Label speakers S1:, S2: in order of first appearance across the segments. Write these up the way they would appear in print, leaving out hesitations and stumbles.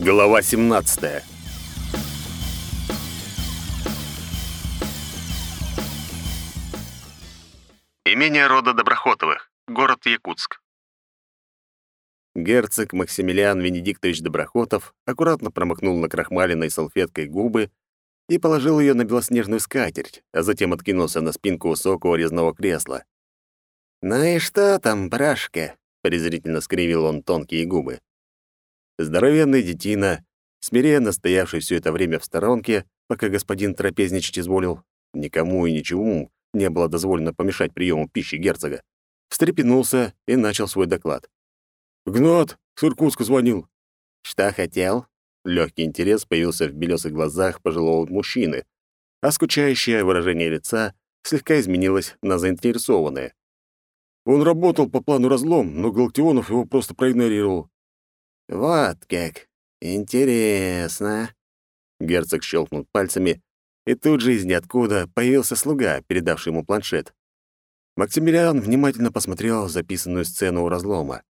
S1: Глава 17. Имение рода Доброхотовых. Город Якутск. Герцог Максимилиан Венедиктович Доброхотов аккуратно промокнул накрахмаленной салфеткой губы и положил ее на белоснежную скатерть, а затем откинулся на спинку высокого резного кресла. «Ну и что там, брашка?» — презрительно скривил он тонкие губы. Здоровенный детина, смиренно стоявший все это время в сторонке, пока господин трапезничать изволил, никому и ничему не было дозволено помешать приему пищи герцога, встрепенулся и начал свой доклад. «Гнат, с Иркутска звонил». «Что хотел?» Легкий интерес появился в белесых глазах пожилого мужчины, а скучающее выражение лица слегка изменилось на заинтересованное. «Он работал по плану разлом, но Галактионов его просто проигнорировал». «Вот как. Интересно». Герцог щелкнул пальцами, и тут же из ниоткуда появился слуга, передавший ему планшет. Максимилиан внимательно посмотрел записанную сцену у разлома.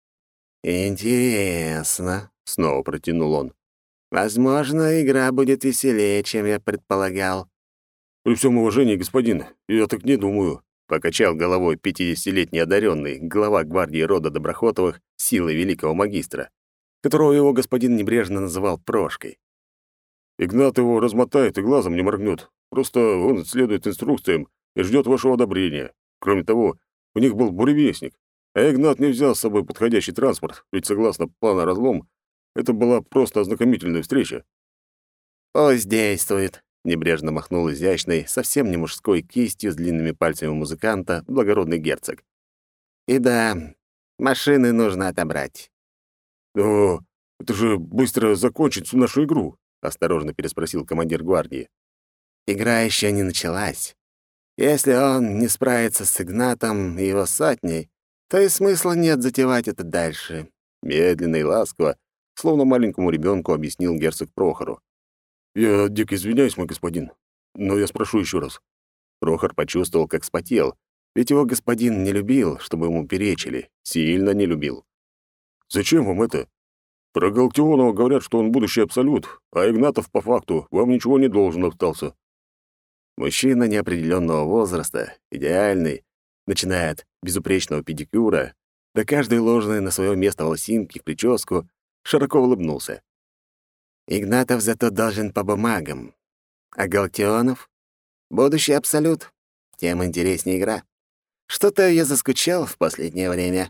S1: «Интересно», — снова протянул он. «Возможно, игра будет веселее, чем я предполагал». «При всем уважении, господин, я так не думаю», — покачал головой 50-летний одаренный, глава гвардии рода Доброхотовых, силы великого магистра, которого его господин небрежно называл Прошкой. «Игнат его размотает и глазом не моргнет. Просто он следует инструкциям и ждет вашего одобрения. Кроме того, у них был буревестник, а Игнат не взял с собой подходящий транспорт, ведь, согласно плану разлом, это была просто ознакомительная встреча». «Пусть действует», — небрежно махнул изящной, совсем не мужской кистью с длинными пальцами музыканта благородный герцог. «И да, машины нужно отобрать». «Но это же быстро закончит всю нашу игру», — осторожно переспросил командир гвардии. «Игра еще не началась. Если он не справится с Игнатом и его сотней, то и смысла нет затевать это дальше», — медленно и ласково, словно маленькому ребенку объяснил герцог Прохору. «Я дико извиняюсь, мой господин, но я спрошу еще раз». Прохор почувствовал, как вспотел, ведь его господин не любил, чтобы ему перечили, сильно не любил. «Зачем вам это? Про Галактионова говорят, что он будущий абсолют, а Игнатов, по факту, вам ничего не должен остался». Мужчина неопределенного возраста, идеальный, начиная от безупречного педикюра до каждой ложной на свое место волосинки в прическу, широко улыбнулся. «Игнатов зато должен по бумагам. А Галактионов? Будущий абсолют. Тем интереснее игра. Что-то я заскучал в последнее время».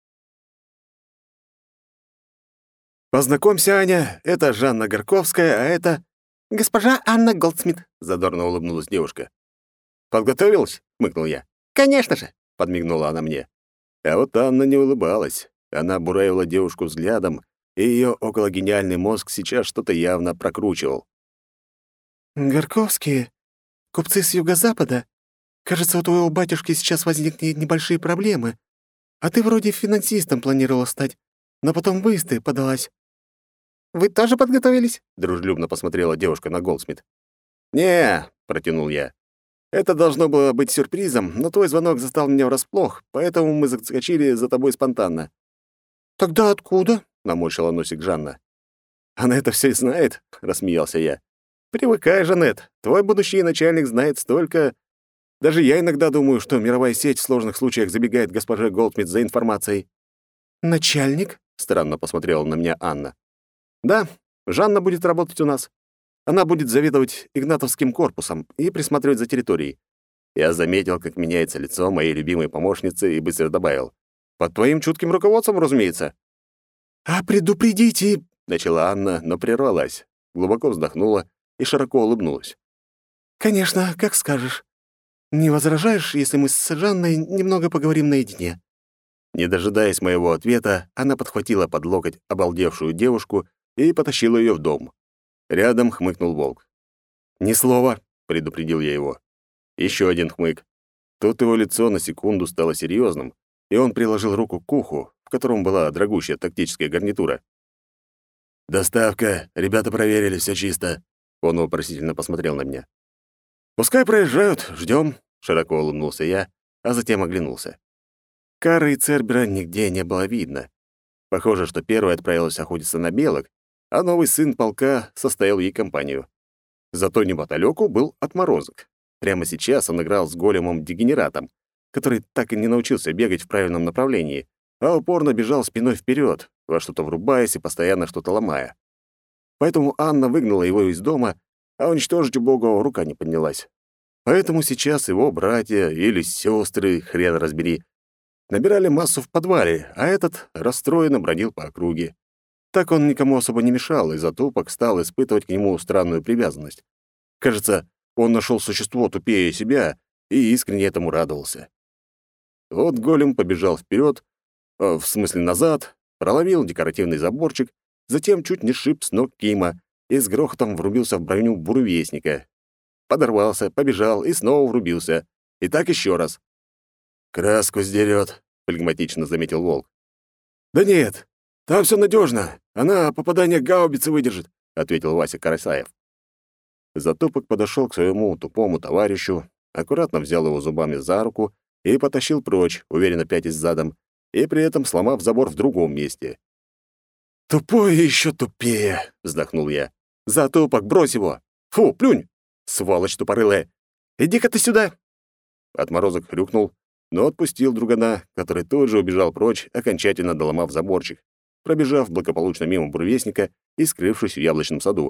S1: «Познакомься, Аня, это Жанна Горковская, а это...» «Госпожа Анна Голдсмит», — задорно улыбнулась девушка. «Подготовилась?» — хмыкнул я. «Конечно же», — подмигнула она мне. А вот Анна не улыбалась. Она буравила девушку взглядом, и ее окологениальный мозг сейчас что-то явно прокручивал. «Горковские? Купцы с юго-запада? Кажется, у твоего батюшки сейчас возникли небольшие проблемы. А ты вроде финансистом планировала стать, но потом в Исты подалась». «Вы тоже подготовились?» — дружелюбно посмотрела девушка на Голдсмит. «Не», — протянул я. «Это должно было быть сюрпризом, но твой звонок застал меня врасплох, поэтому мы заскочили за тобой спонтанно». «Тогда откуда?» — наморщила носик Жанна. «Она это все знает?» — рассмеялся я. «Привыкай, Жанет, твой будущий начальник знает столько. Даже я иногда думаю, что мировая сеть в сложных случаях забегает к госпоже Голдсмит за информацией». «Начальник?» — странно посмотрела на меня Анна. «Да, Жанна будет работать у нас. Она будет заведовать Игнатовским корпусом и присматривать за территорией». Я заметил, как меняется лицо моей любимой помощницы, и быстро добавил. «Под твоим чутким руководством, разумеется». «А предупредите...» — начала Анна, но прервалась, глубоко вздохнула и широко улыбнулась. «Конечно, как скажешь. Не возражаешь, если мы с Жанной немного поговорим наедине?» Не дожидаясь моего ответа, она подхватила под локоть обалдевшую девушку и потащила ее в дом. Рядом хмыкнул волк. «Ни слова», — предупредил я его. Еще один хмык. Тут его лицо на секунду стало серьезным, и он приложил руку к уху, в котором была дорогущая тактическая гарнитура. «Доставка. Ребята проверили, все чисто». Он вопросительно посмотрел на меня. «Пускай проезжают, ждем», — широко улыбнулся я, а затем оглянулся. Кары и Цербера нигде не было видно. Похоже, что первая отправилась охотиться на белок, а новый сын полка составил ей компанию. Зато неподалеку был отморозок. Прямо сейчас он играл с големом-дегенератом, который так и не научился бегать в правильном направлении, а упорно бежал спиной вперед, во что-то врубаясь и постоянно что-то ломая. Поэтому Анна выгнала его из дома, а уничтожить убогого рука не поднялась. Поэтому сейчас его братья или сестры, хрен разбери, набирали массу в подвале, а этот расстроенно бродил по округе. Так он никому особо не мешал, и Затупок стал испытывать к нему странную привязанность. Кажется, он нашел существо тупее себя и искренне этому радовался. Вот голем побежал вперед, в смысле назад, проломил декоративный заборчик, затем чуть не сшиб с ног Кима и с грохотом врубился в броню буревестника. Подорвался, побежал и снова врубился. И так еще раз. «Краску сдерет», — флегматично заметил волк. «Да нет, там все надежно. Она попадание гаубицы выдержит», — ответил Вася Карасаев. Затупок подошел к своему тупому товарищу, аккуратно взял его зубами за руку и потащил прочь, уверенно пятясь задом, и при этом сломав забор в другом месте. «Тупой и еще тупее», — вздохнул я. «Затупок, брось его! Фу, плюнь! Сволочь тупорылая! Иди-ка ты сюда!» Отморозок хрюкнул, но отпустил другана, который тут же убежал прочь, окончательно доломав заборчик, пробежав благополучно мимо буревестника и скрывшись в яблочном саду.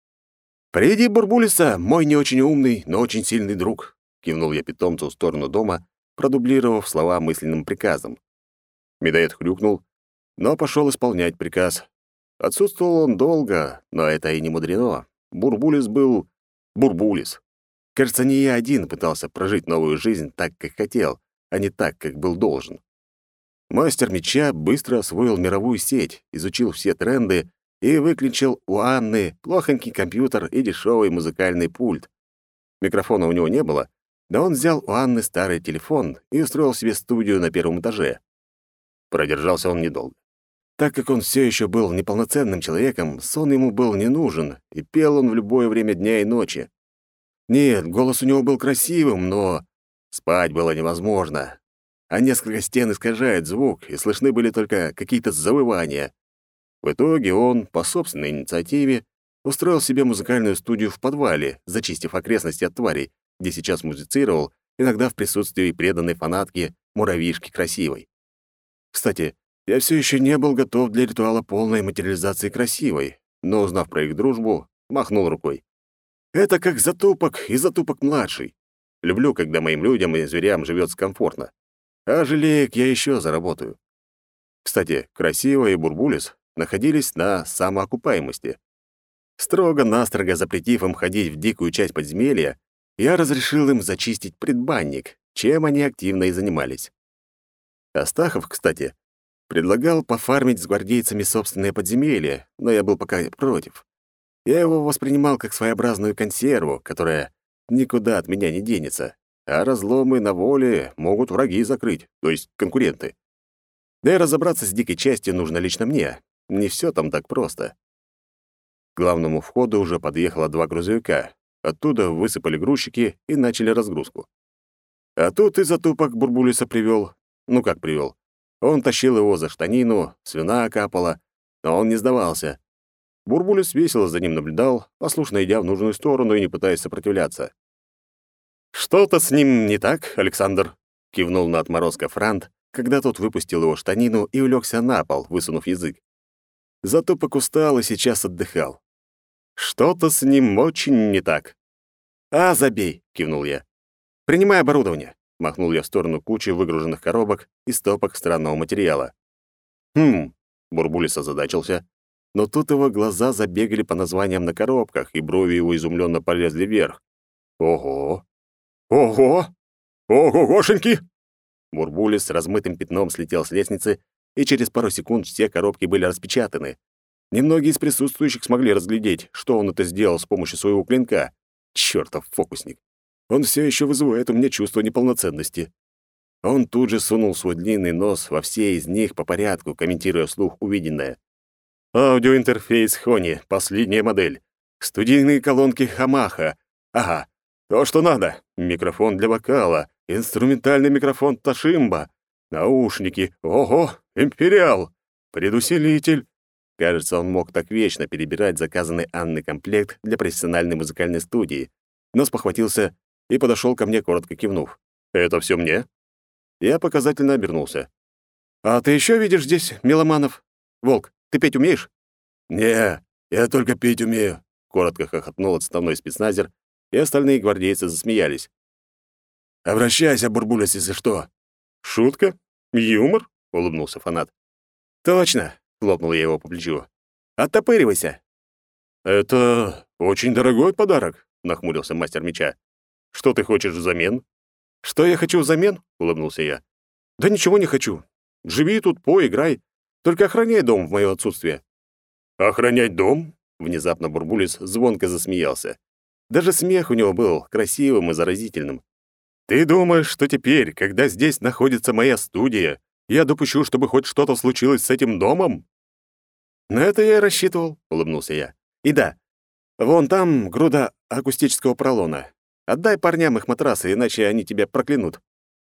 S1: «Приди, Бурбулиса, мой не очень умный, но очень сильный друг», — кивнул я питомцу в сторону дома, продублировав слова мысленным приказом. Медоед хрюкнул, но пошел исполнять приказ. Отсутствовал он долго, но это и не мудрено. Бурбулис был Бурбулис. Кажется, не я один пытался прожить новую жизнь так, как хотел, а не так, как был должен. Мастер меча быстро освоил мировую сеть, изучил все тренды и выключил у Анны плохонький компьютер и дешевый музыкальный пульт. Микрофона у него не было, но он взял у Анны старый телефон и устроил себе студию на первом этаже. Продержался он недолго. Так как он все еще был неполноценным человеком, сон ему был не нужен, и пел он в любое время дня и ночи. Нет, голос у него был красивым, но спать было невозможно. А несколько стен искажает звук, и слышны были только какие-то завывания. В итоге он, по собственной инициативе, устроил себе музыкальную студию в подвале, зачистив окрестности от тварей, где сейчас музицировал, иногда в присутствии преданной фанатки Муравьишки Красивой. Кстати, я все еще не был готов для ритуала полной материализации Красивой, но, узнав про их дружбу, махнул рукой. Это как Затупок и Затупок-младший. Люблю, когда моим людям и зверям живется комфортно. А жалеек я еще заработаю. Кстати, Красивая и Бурбулис находились на самоокупаемости. Строго-настрого запретив им ходить в дикую часть подземелья, я разрешил им зачистить предбанник, чем они активно и занимались. Астахов, кстати, предлагал пофармить с гвардейцами собственное подземелье, но я был пока против. Я его воспринимал как своеобразную консерву, которая никуда от меня не денется, а разломы на воле могут враги закрыть, то есть конкуренты. Да и разобраться с дикой частью нужно лично мне. Не все там так просто. К главному входу уже подъехало 2 грузовика. Оттуда высыпали грузчики и начали разгрузку. А тут и Затупок Бурбулиса привел. Ну как привел? Он тащил его за штанину, слюна капала, но он не сдавался. Бурбулис весело за ним наблюдал, послушно идя в нужную сторону и не пытаясь сопротивляться. «Что-то с ним не так, Александр?» — кивнул на отморозка Франт, когда тот выпустил его штанину и улегся на пол, высунув язык. Затупок устал и сейчас отдыхал. «Что-то с ним очень не так». «А, забей!» — кивнул я. «Принимай оборудование!» — махнул я в сторону кучи выгруженных коробок и стопок странного материала. «Хм...» — Бурбулис озадачился, но тут его глаза забегали по названиям на коробках, и брови его изумленно полезли вверх. «Ого! Ого! Ого-гошеньки!» Бурбулис с размытым пятном слетел с лестницы, и через пару секунд все коробки были распечатаны. Немногие из присутствующих смогли разглядеть, что он это сделал с помощью своего клинка. Чёртов фокусник. Он все еще вызывает у меня чувство неполноценности. Он тут же сунул свой длинный нос во все из них по порядку, комментируя вслух увиденное. Аудиоинтерфейс Хони, последняя модель. Студийные колонки Хамаха. Ага, то, что надо. Микрофон для вокала, инструментальный микрофон Ташимба, наушники. Ого, Империал, предусилитель. Кажется, он мог так вечно перебирать заказанный Анной комплект для профессиональной музыкальной студии, но спохватился и подошел ко мне, коротко кивнув. «Это все мне?» Я показательно обернулся. «А ты еще видишь здесь меломанов? Волк, ты петь умеешь?» «Не, я только петь умею», — коротко хохотнул отставной спецназер, и остальные гвардейцы засмеялись. «Обращайся, Бурбулис, если что». «Шутка? Юмор?» — улыбнулся фанат. «Точно!» — хлопнул я его по плечу. «Оттопыривайся!» «Это очень дорогой подарок», — нахмурился мастер меча. «Что ты хочешь взамен?» «Что я хочу взамен?» — улыбнулся я. «Да ничего не хочу. Живи тут, пой, играй. Только охраняй дом в моё отсутствие». «Охранять дом?» — внезапно Бурбулис звонко засмеялся. Даже смех у него был красивым и заразительным. «Ты думаешь, что теперь, когда здесь находится моя студия, я допущу, чтобы хоть что-то случилось с этим домом?» «На это я и рассчитывал», — улыбнулся я. «И да, вон там груда акустического поролона. Отдай парням их матрасы, иначе они тебя проклянут».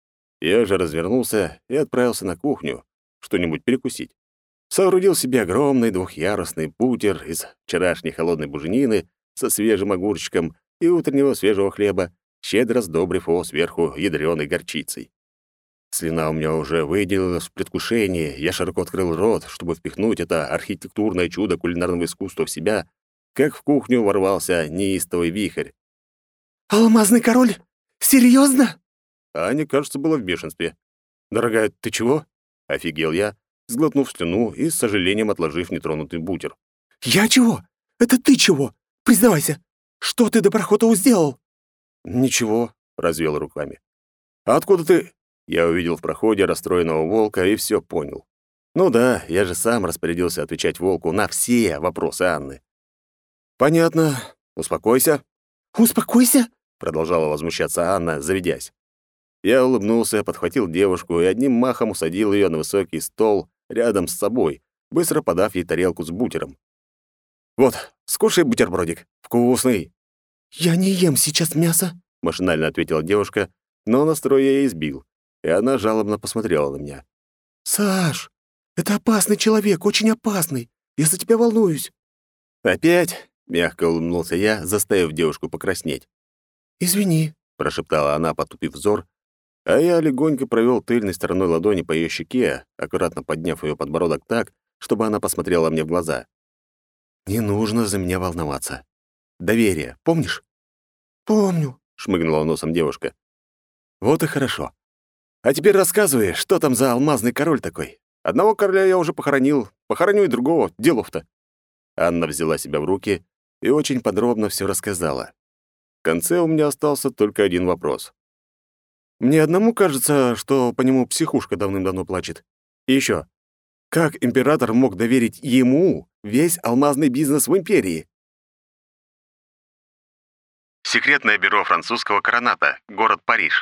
S1: Я же развернулся и отправился на кухню, что-нибудь перекусить. Соорудил себе огромный двухъярусный бутер из вчерашней холодной буженины со свежим огурчиком и утреннего свежего хлеба, щедро сдобрив его сверху ядрёной горчицей. Слюна у меня уже выделилась в предвкушении, я широко открыл рот, чтобы впихнуть это архитектурное чудо кулинарного искусства в себя, как в кухню ворвался неистовый вихрь.
S2: «Алмазный король? Серьезно?»
S1: Аня, кажется, была в бешенстве. «Дорогая, ты чего?» — офигел я, сглотнув слюну и с сожалением отложив нетронутый бутер.
S2: «Я чего? Это ты чего? Признавайся, что ты Доброхотову сделал?»
S1: «Ничего», — развел руками. «А откуда ты?» Я увидел в проходе расстроенного волка и все понял. Ну да, я же сам распорядился отвечать волку на все вопросы Анны. «Понятно. Успокойся»,
S2: «Успокойся!»
S1: — продолжала возмущаться Анна, заведясь. Я улыбнулся, подхватил девушку и одним махом усадил ее на высокий стол рядом с собой, быстро подав ей тарелку с бутером. «Вот, скушай бутербродик. Вкусный!»
S2: «Я не ем сейчас мясо»,
S1: — машинально ответила девушка, но настрой я ей сбил, и она жалобно посмотрела на меня.
S2: «Саш, это опасный человек, очень опасный. Я за тебя волнуюсь».
S1: «Опять?» — мягко улыбнулся я, заставив девушку покраснеть.
S2: «Извини»,
S1: — прошептала она, потупив взор, а я легонько провел тыльной стороной ладони по ее щеке, аккуратно подняв ее подбородок так, чтобы она посмотрела мне в глаза. «Не нужно за меня волноваться. Доверие, помнишь?»
S2: «Помню»,
S1: — шмыгнула носом девушка. «Вот и хорошо. А теперь рассказывай, что там за алмазный король такой? Одного короля я уже похоронил, похороню и другого, делов-то». Анна взяла себя в руки и очень подробно все рассказала. В конце у меня остался только один вопрос. Мне одному кажется, что по нему психушка давным-давно плачет. И еще, как император мог доверить ему весь алмазный бизнес в империи? Секретное бюро французского короната, город Париж.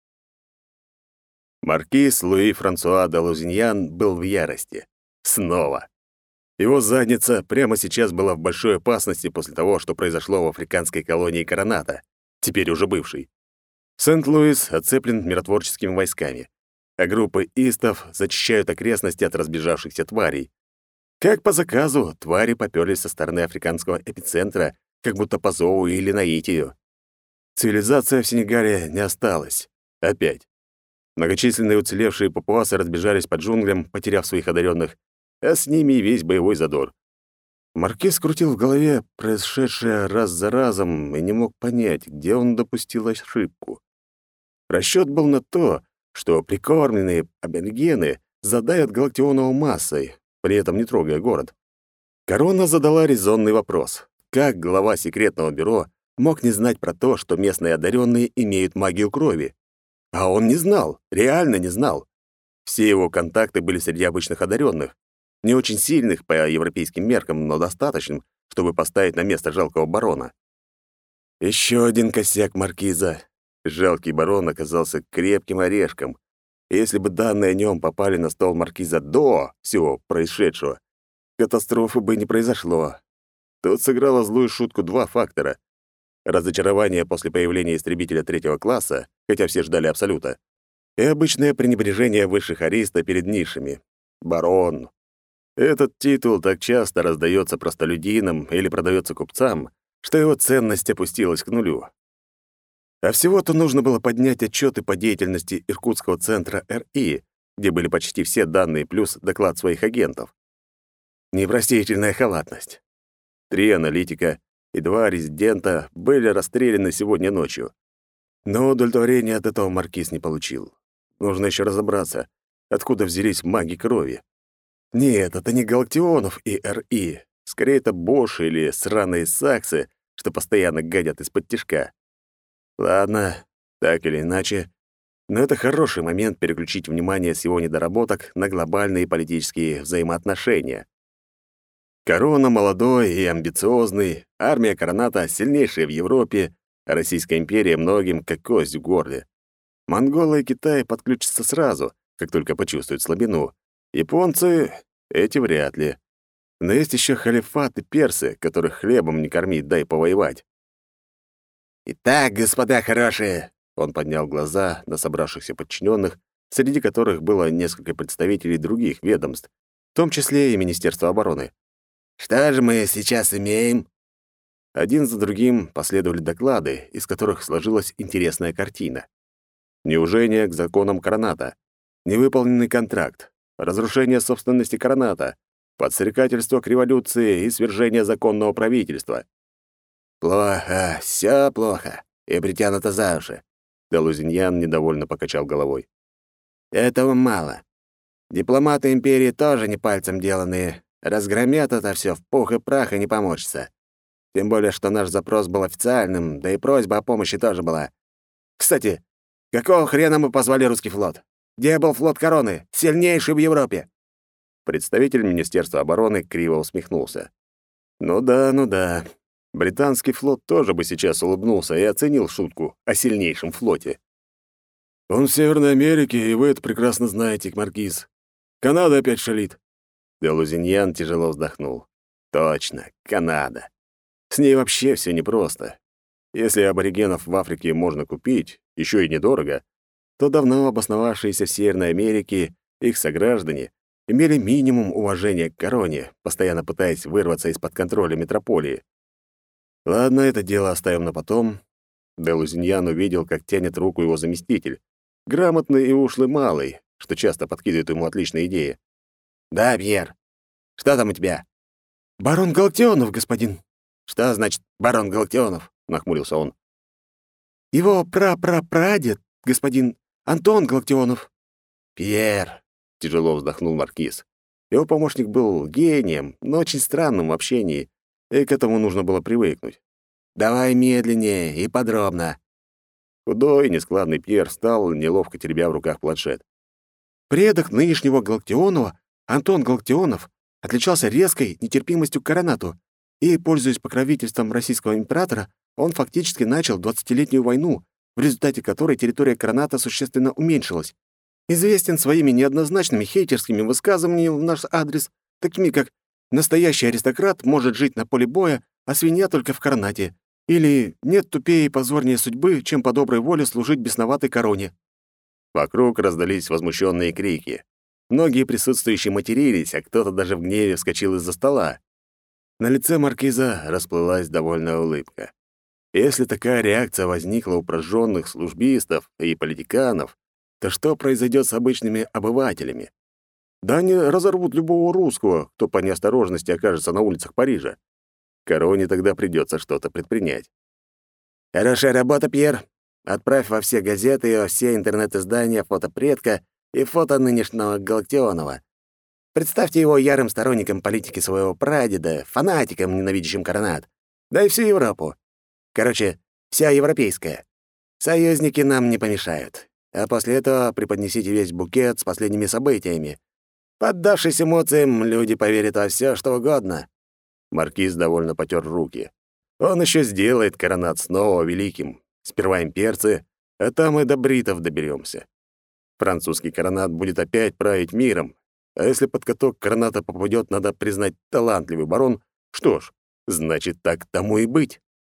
S1: Маркиз Луи Франсуа де Лузиньян был в ярости. Снова. Его задница прямо сейчас была в большой опасности после того, что произошло в африканской колонии Короната, теперь уже бывшей. Сент-Луис оцеплен миротворческими войсками, а группы истов зачищают окрестности от разбежавшихся тварей. Как по заказу, твари попёрлись со стороны африканского эпицентра, как будто по зову или наитию. Цивилизация в Сенегале не осталась. Опять. Многочисленные уцелевшие папуасы разбежались по джунглям, потеряв своих одаренных, а с ними и весь боевой задор. Маркиз крутил в голове происшедшее раз за разом и не мог понять, где он допустил ошибку. Расчёт был на то, что прикормленные аборигены задавят Галактионову массой, при этом не трогая город. Корона задала резонный вопрос. Как глава секретного бюро мог не знать про то, что местные одаренные имеют магию крови? А он не знал, реально не знал. Все его контакты были среди обычных одаренных, не очень сильных по европейским меркам, но достаточным, чтобы поставить на место жалкого барона. Еще один косяк маркиза. Жалкий барон оказался крепким орешком. И если бы данные о нем попали на стол маркиза до всего происшедшего, катастрофы бы не произошло. Тут сыграло злую шутку два фактора. Разочарование после появления истребителя третьего класса, хотя все ждали Абсолюта, и обычное пренебрежение высших ариста перед низшими. Барон. Этот титул так часто раздается простолюдинам или продается купцам, что его ценность опустилась к нулю. А всего-то нужно было поднять отчеты по деятельности Иркутского центра РИ, где были почти все данные плюс доклад своих агентов. Непростительная халатность. 3 аналитика и 2 резидента были расстреляны сегодня ночью. Но удовлетворения от этого маркиз не получил. Нужно еще разобраться, откуда взялись маги крови. Нет, это не Галактионов и РИ. Скорее, это Боши или сраные саксы, что постоянно гадят из-под тишка. Ладно, так или иначе, но это хороший момент переключить внимание с его недоработок на глобальные политические взаимоотношения. Корона молодой и амбициозный, армия Короната сильнейшая в Европе, а Российская империя многим как кость в горле. Монголы и Китай подключатся сразу, как только почувствуют слабину. Японцы — эти вряд ли. Но есть еще халифат и персы, которых хлебом не корми, дай повоевать. «Итак, господа хорошие», — он поднял глаза на собравшихся подчиненных, среди которых было несколько представителей других ведомств, в том числе и Министерства обороны. «Что же мы сейчас имеем?» Один за другим последовали доклады, из которых сложилась интересная картина. Неуважение к законам Короната, невыполненный контракт, разрушение собственности Короната, подстрекательство к революции и свержение законного правительства. «Плохо, все плохо, и притянуто за уши», — Делузиньян недовольно покачал головой. «Этого мало. Дипломаты империи тоже не пальцем деланные. Разгромят это все в пух и прах и не помочится. Тем более, что наш запрос был официальным, да и просьба о помощи тоже была. Кстати, какого хрена мы позвали русский флот? Где был флот Короны, сильнейший в Европе?» Представитель Министерства обороны криво усмехнулся. Ну да. Британский флот тоже бы сейчас улыбнулся и оценил шутку о сильнейшем флоте. «Он в Северной Америке, и вы это прекрасно знаете, маркиз. Канада опять шалит». Делузиньян тяжело вздохнул. «Точно, Канада. С ней вообще все непросто. Если аборигенов в Африке можно купить, еще и недорого, то давно обосновавшиеся в Северной Америке их сограждане имели минимум уважения к короне, постоянно пытаясь вырваться из-под контроля метрополии. Ладно, это дело оставим на потом. Делузиньян увидел, как тянет руку его заместитель. Грамотный и ушлый малый, что часто подкидывает ему отличные идеи. «Да, Пьер. Что там у тебя?»
S2: «Барон Галактионов, господин».
S1: «Что значит барон Галактионов?» — нахмурился он.
S2: «Его прапрапрадед, господин Антон Галактионов».
S1: «Пьер», — тяжело вздохнул маркиз. Его помощник был гением, но очень странным в общении, и к этому нужно было привыкнуть. «Давай медленнее и подробно». Худой, нескладный Пьер встал, неловко теребя в руках планшет.
S2: Предок нынешнего Галактионова, Антон Галактионов, отличался резкой нетерпимостью к Коронату, и, пользуясь покровительством российского императора, он фактически начал 20-летнюю войну, в результате которой территория Короната существенно уменьшилась. Известен своими неоднозначными хейтерскими высказываниями в наш адрес, такими как «настоящий аристократ может жить на поле боя, а свинья только в Коронате», или «нет тупее и позорнее судьбы, чем по доброй воле служить бесноватой короне».
S1: Вокруг раздались возмущенные крики. Многие присутствующие матерились, а кто-то даже в гневе вскочил из-за стола. На лице маркиза расплылась довольная улыбка. Если такая реакция возникла у прожженных службистов и политиканов, то что произойдет с обычными обывателями? Да они разорвут любого русского, кто по неосторожности окажется на улицах Парижа. Короне тогда придется что-то предпринять. «Хорошая работа, Пьер. Отправь во все газеты и во все интернет-издания фото предка и фото нынешнего Галактионова. Представьте его ярым сторонником политики своего прадеда, фанатиком, ненавидящим Коронат. Да и всю Европу. Короче, вся европейская. Союзники нам не помешают. А после этого преподнесите весь букет с последними событиями. Поддавшись эмоциям, люди поверят во все, что угодно». Маркиз довольно потер руки. Он еще сделает Коронат снова великим. Сперва имперцы, а там и до бритов доберемся. Французский Коронат будет опять править миром. А если под каток Короната попадет, надо признать, талантливый барон, что ж, значит, так тому и быть.